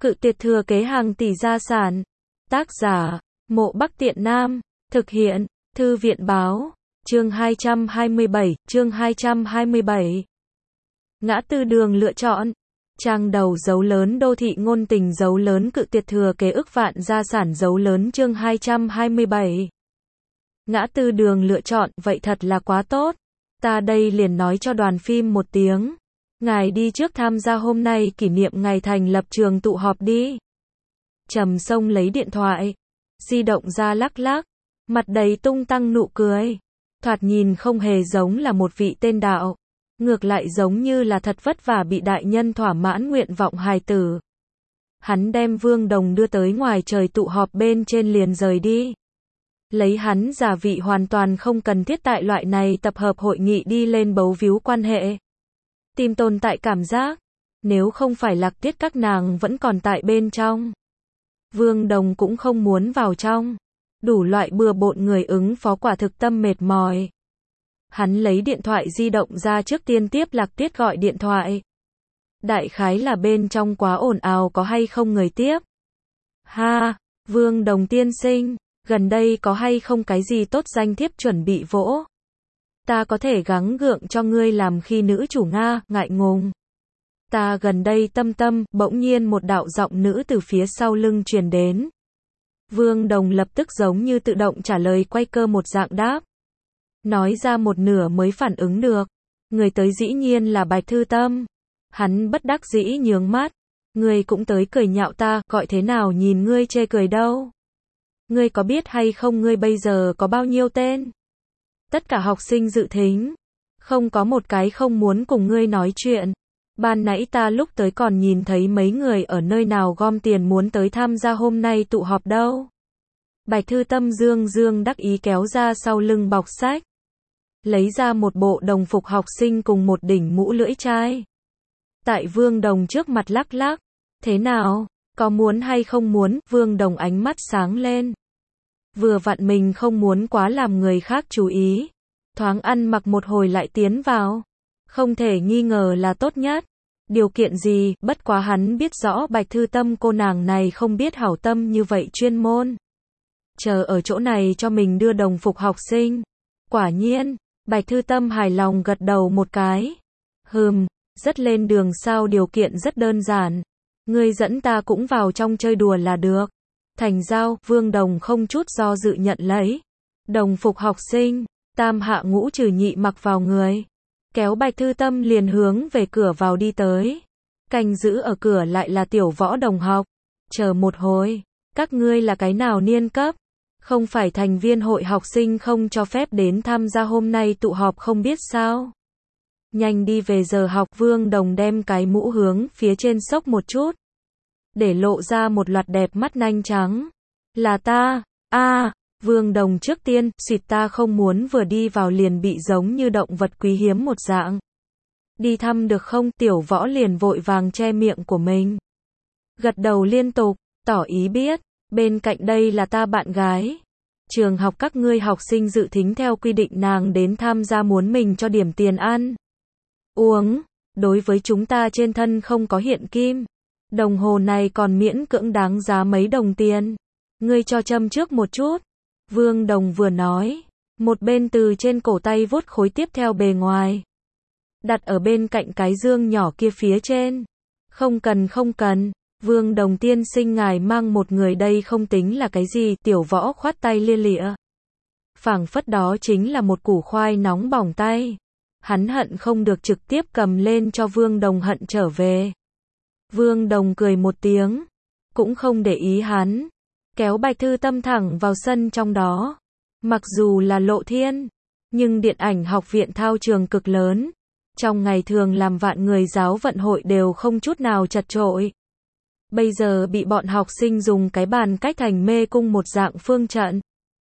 Cự tuyệt thừa kế hàng tỷ gia sản. Tác giả, Mộ Bắc Tiện Nam. Thực hiện, Thư viện báo. Chương 227. Ngã tư đường lựa chọn. Trang đầu dấu lớn đô thị ngôn tình dấu lớn cự tuyệt thừa kế ức vạn gia sản dấu lớn chương 227. Ngã tư đường lựa chọn, vậy thật là quá tốt. Ta đây liền nói cho đoàn phim một tiếng. Ngài đi trước tham gia hôm nay kỷ niệm ngày thành lập trường tụ họp đi. Trầm Sông lấy điện thoại di động ra lắc lắc, mặt đầy tung tăng nụ cười. Thoạt nhìn không hề giống là một vị tên đạo, ngược lại giống như là thật vất vả bị đại nhân thỏa mãn nguyện vọng hài tử. Hắn đem Vương Đồng đưa tới ngoài trời tụ họp bên trên liền rời đi. Lấy hắn giả vị hoàn toàn không cần thiết tại loại này tập hợp hội nghị đi lên bấu víu quan hệ. Tìm tồn tại cảm giác, nếu không phải Lạc Tiết các nàng vẫn còn tại bên trong. Vương Đồng cũng không muốn vào trong. Đủ loại bừa bộn người ứng phó quả thực tâm mệt mỏi. Hắn lấy điện thoại di động ra trước tiên tiếp Lạc Tiết gọi điện thoại. Đại khái là bên trong quá ồn ào có hay không người tiếp. Ha, Vương Đồng tiên sinh, gần đây có hay không cái gì tốt danh thiếp chuẩn bị vỗ. Ta có thể gắng gượng cho ngươi làm khi nữ chủ Nga, ngại ngùng. Ta gần đây tâm, bỗng nhiên một đạo giọng nữ từ phía sau lưng truyền đến. Vương Đồng lập tức giống như tự động trả lời quay cơ một dạng đáp. Nói ra một nửa mới phản ứng được. Người tới dĩ nhiên là Bạch Thư Tâm. Hắn bất đắc dĩ nhướng mắt. Ngươi cũng tới cười nhạo ta, gọi thế nào nhìn ngươi chê cười đâu. Ngươi có biết hay không ngươi bây giờ có bao nhiêu tên? Tất cả học sinh dự thính. Không có một cái không muốn cùng ngươi nói chuyện. Ban nãy ta lúc tới còn nhìn thấy mấy người ở nơi nào gom tiền muốn tới tham gia hôm nay tụ họp đâu. Bạch Thư Tâm dương đắc ý kéo ra sau lưng bọc sách. Lấy ra một bộ đồng phục học sinh cùng một đỉnh mũ lưỡi chai. Tại Vương Đồng trước mặt lắc lắc. Thế nào? Có muốn hay không muốn? Vương Đồng ánh mắt sáng lên. Vừa vặn mình không muốn quá làm người khác chú ý. Thoáng ăn mặc một hồi lại tiến vào. Không thể nghi ngờ là tốt nhất. Điều kiện gì, bất quá hắn biết rõ Bạch Thư Tâm cô nàng này không biết hảo tâm như vậy chuyên môn. Chờ ở chỗ này cho mình đưa đồng phục học sinh. Quả nhiên, Bạch Thư Tâm hài lòng gật đầu một cái. Rất lên đường sao điều kiện rất đơn giản. Ngươi dẫn ta cũng vào trong chơi đùa là được. Thành giao, Vương Đồng không chút do dự nhận lấy. Đồng phục học sinh, tam hạ ngũ trừ nhị mặc vào người. Kéo Bạch Thư Tâm liền hướng về cửa vào đi tới. Canh giữ ở cửa lại là Tiểu Võ đồng học. Chờ một hồi, các ngươi là cái nào niên cấp? Không phải thành viên hội học sinh không cho phép đến tham gia hôm nay tụ họp không biết sao? Nhanh đi về giờ học. Vương Đồng đem cái mũ hướng phía trên xốc một chút. Để lộ ra một loạt đẹp mắt nanh trắng. Là ta, Vương Đồng trước tiên, xịt ta không muốn vừa đi vào liền bị giống như động vật quý hiếm một dạng. Đi thăm được không? Tiểu Võ liền vội vàng che miệng của mình. Gật đầu liên tục, tỏ ý biết, bên cạnh đây là ta bạn gái. Trường học các ngươi học sinh dự thính theo quy định nàng đến tham gia muốn mình cho điểm tiền ăn. Uống, đối với chúng ta trên thân không có hiện kim. Đồng hồ này còn miễn cưỡng đáng giá mấy đồng tiền. Ngươi cho châm trước một chút. Vương Đồng vừa nói, một bên từ trên cổ tay vuốt khối tiếp theo bề ngoài. Đặt ở bên cạnh cái dương nhỏ kia phía trên. Không cần, Vương Đồng tiên sinh ngài mang một người đây không tính là cái gì. Tiểu Võ khoát tay lia lịa. Phảng phất đó chính là một củ khoai nóng bỏng tay. Hắn hận không được trực tiếp cầm lên cho Vương Đồng hận trở về. Vương Đồng cười một tiếng, cũng không để ý hắn. Kéo Bạch Thư Tâm thẳng vào sân trong đó. Mặc dù là lộ thiên, nhưng điện ảnh học viện thao trường cực lớn. Trong ngày thường làm vạn người giáo vận hội đều không chút nào chật chội. Bây giờ bị bọn học sinh dùng cái bàn cách thành mê cung một dạng phương trận.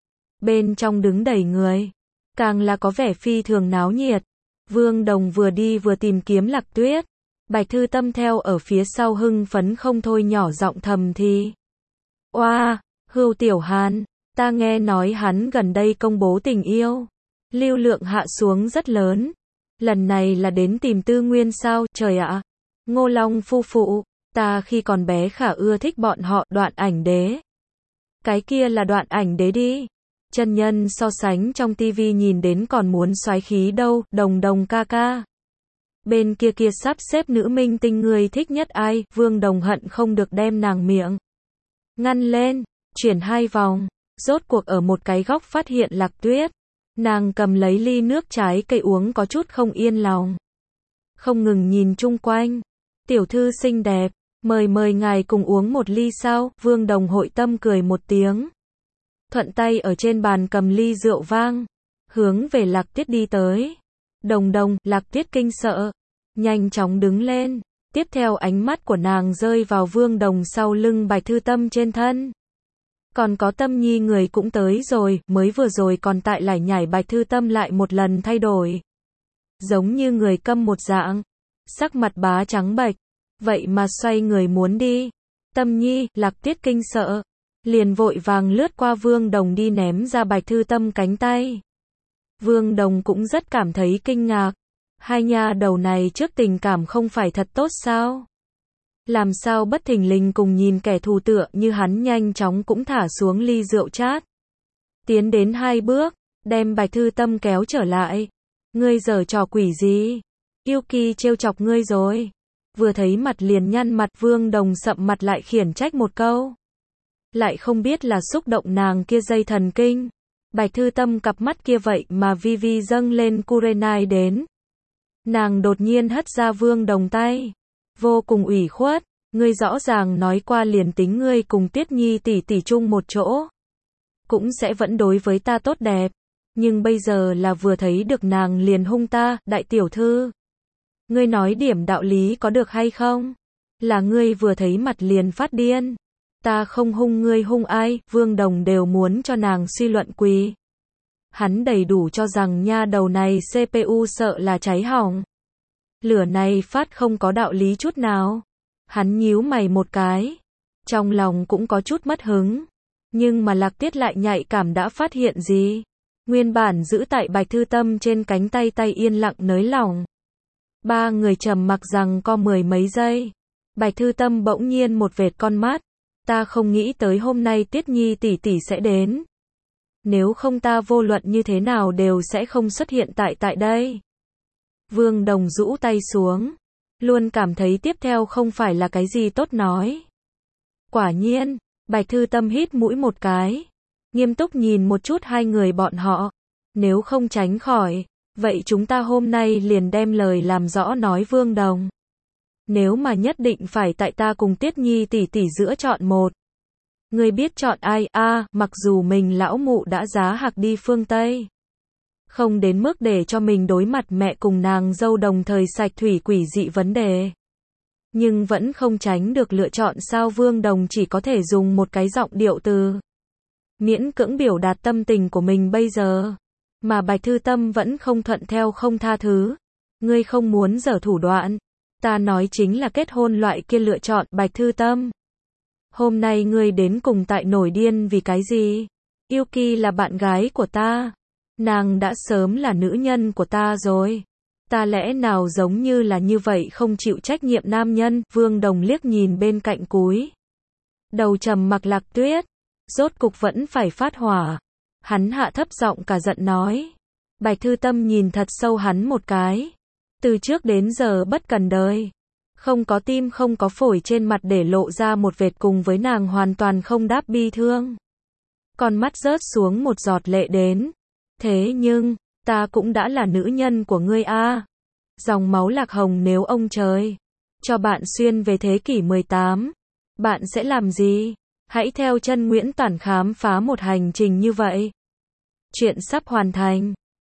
Bên trong đứng đầy người, càng là có vẻ phi thường náo nhiệt. Vương Đồng vừa đi vừa tìm kiếm Lạc Tuyết. Bạch Thư Tâm theo ở phía sau hưng phấn không thôi nhỏ giọng thầm thì. Oa, Hưu Tiểu Hàn, ta nghe nói hắn gần đây công bố tình yêu. Lưu lượng hạ xuống rất lớn. Lần này là đến tìm tư nguyên sao, trời ạ. Ngô Long phu phụ, Ta khi còn bé khả ưa thích bọn họ, Đoạn Ảnh Đế. Cái kia là Đoạn Ảnh Đế đi. Chân nhân so sánh trong tivi nhìn đến còn muốn soái khí đâu, Đồng Đồng ca ca. Bên kia kia sắp xếp nữ minh tinh người thích nhất ai, Vương Đồng hận không được đem nàng miệng ngăn lên, chuyển 2 vòng, rốt cuộc ở một cái góc phát hiện Lạc Tuyết. Nàng cầm lấy ly nước trái cây uống có chút không yên lòng. Không ngừng nhìn chung quanh. Tiểu thư xinh đẹp, mời ngài cùng uống một ly sao, Vương Đồng hội tâm cười một tiếng. Thuận tay ở trên bàn cầm ly rượu vang, hướng về Lạc Tuyết đi tới. Đồng Đồng, Lạc Tuyết kinh sợ, nhanh chóng đứng lên. Tiếp theo ánh mắt của nàng rơi vào Vương Đồng sau lưng Bạch Thư Tâm trên thân. Còn có Tâm Nhi người cũng tới rồi, mới vừa rồi còn tại lải nhải Bạch Thư Tâm lại một lần thay đổi. Giống như người câm một dạng, sắc mặt bá trắng bệch, vậy mà xoay người muốn đi. Tâm Nhi, Lạc Tuyết kinh sợ, liền vội vàng lướt qua Vương Đồng đi ném ra Bạch Thư Tâm cánh tay. Vương Đồng cũng rất cảm thấy kinh ngạc, hai nha đầu này trước tình cảm không phải thật tốt sao? Làm sao bất thình lình cùng nhìn kẻ thù tựa như hắn nhanh chóng cũng thả xuống ly rượu chát. Tiến đến 2 bước, đem Bạch Thư Tâm kéo trở lại. Ngươi giở trò quỷ gì? Yuki trêu chọc ngươi rồi. Vừa thấy mặt liền nhăn mặt, Vương Đồng sậm mặt lại khiển trách một câu. Lại không biết là xúc động nàng kia dây thần kinh. Bạch Thư Tâm cặp mắt kia vậy mà vi vi dâng lên Kurenai đến. Nàng đột nhiên hất ra Vương Đồng tay. Vô cùng ủy khuất, ngươi rõ ràng nói qua liền tính ngươi cùng Tuyết Nhi tỷ tỷ chung một chỗ, cũng sẽ vẫn đối với ta tốt đẹp. Nhưng bây giờ là vừa thấy được nàng liền hung ta, đại tiểu thư. Ngươi nói điểm đạo lý có được hay không? Là ngươi vừa thấy mặt liền phát điên. Ta không hung ngươi hung ai, Vương Đồng đều muốn cho nàng suy luận quỳ. Hắn đầy đủ cho rằng nha đầu này CPU sợ là cháy hỏng. Lửa này phát không có đạo lý chút nào. Hắn nhíu mày một cái. Trong lòng cũng có chút mất hứng. Nhưng mà Lạc Tuyết lại nhạy cảm đã phát hiện gì. Nguyên bản giữ tại Bạch Thư Tâm trên cánh tay tay yên lặng nới lỏng. 3 người trầm mặc rằng co 10 mấy giây. Bạch Thư Tâm bỗng nhiên một vệt con mắt. Ta không nghĩ tới hôm nay Tuyết Nhi tỷ tỷ sẽ đến. Nếu không ta vô luận như thế nào đều sẽ không xuất hiện tại đây. Vương Đồng rũ tay xuống. Luôn cảm thấy tiếp theo không phải là cái gì tốt nói. Quả nhiên, Bạch Thư Tâm hít mũi một cái. Nghiêm túc nhìn một chút 2 người bọn họ. Nếu không tránh khỏi, vậy chúng ta hôm nay liền đem lời làm rõ nói Vương Đồng. Nếu mà nhất định phải tại ta cùng Tuyết Nhi tỷ tỷ giữa chọn một. Ngươi biết chọn ai? Mặc dù mình lão mụ đã giá hạc đi phương Tây. Không đến mức để cho mình đối mặt mẹ cùng nàng dâu đồng thời sạch thủy quỷ dị vấn đề. Nhưng vẫn không tránh được lựa chọn sao Vương Đồng chỉ có thể dùng một cái giọng điệu từ. Miễn cưỡng biểu đạt tâm tình của mình bây giờ. Mà Bạch Thư Tâm vẫn không thuận theo không tha thứ. Ngươi không muốn giở thủ đoạn. Ta nói chính là kết hôn loại kia lựa chọn Bạch Thư Tâm. Hôm nay ngươi đến cùng tại nổi điên vì cái gì? Yuki là bạn gái của ta. Nàng đã sớm là nữ nhân của ta rồi. Ta lẽ nào giống như là như vậy không chịu trách nhiệm nam nhân? Vương Đồng liếc nhìn bên cạnh cúi đầu trầm mặc Lạc Tuyết. Rốt cục vẫn phải phát hỏa. Hắn hạ thấp giọng cả giận nói. Bạch Thư Tâm nhìn thật sâu hắn một cái. Từ trước đến giờ bất cần đời. Không có tim không có phổi trên mặt để lộ ra một vệt cùng với nàng hoàn toàn không đáp bi thương. Con mắt rớt xuống một giọt lệ đến. Thế nhưng, ta cũng đã là nữ nhân của ngươi Dòng máu Lạc Hồng nếu ông trời cho bạn xuyên về thế kỷ 18, bạn sẽ làm gì? Hãy theo chân Nguyễn Toản khám phá một hành trình như vậy. Chuyện sắp hoàn thành.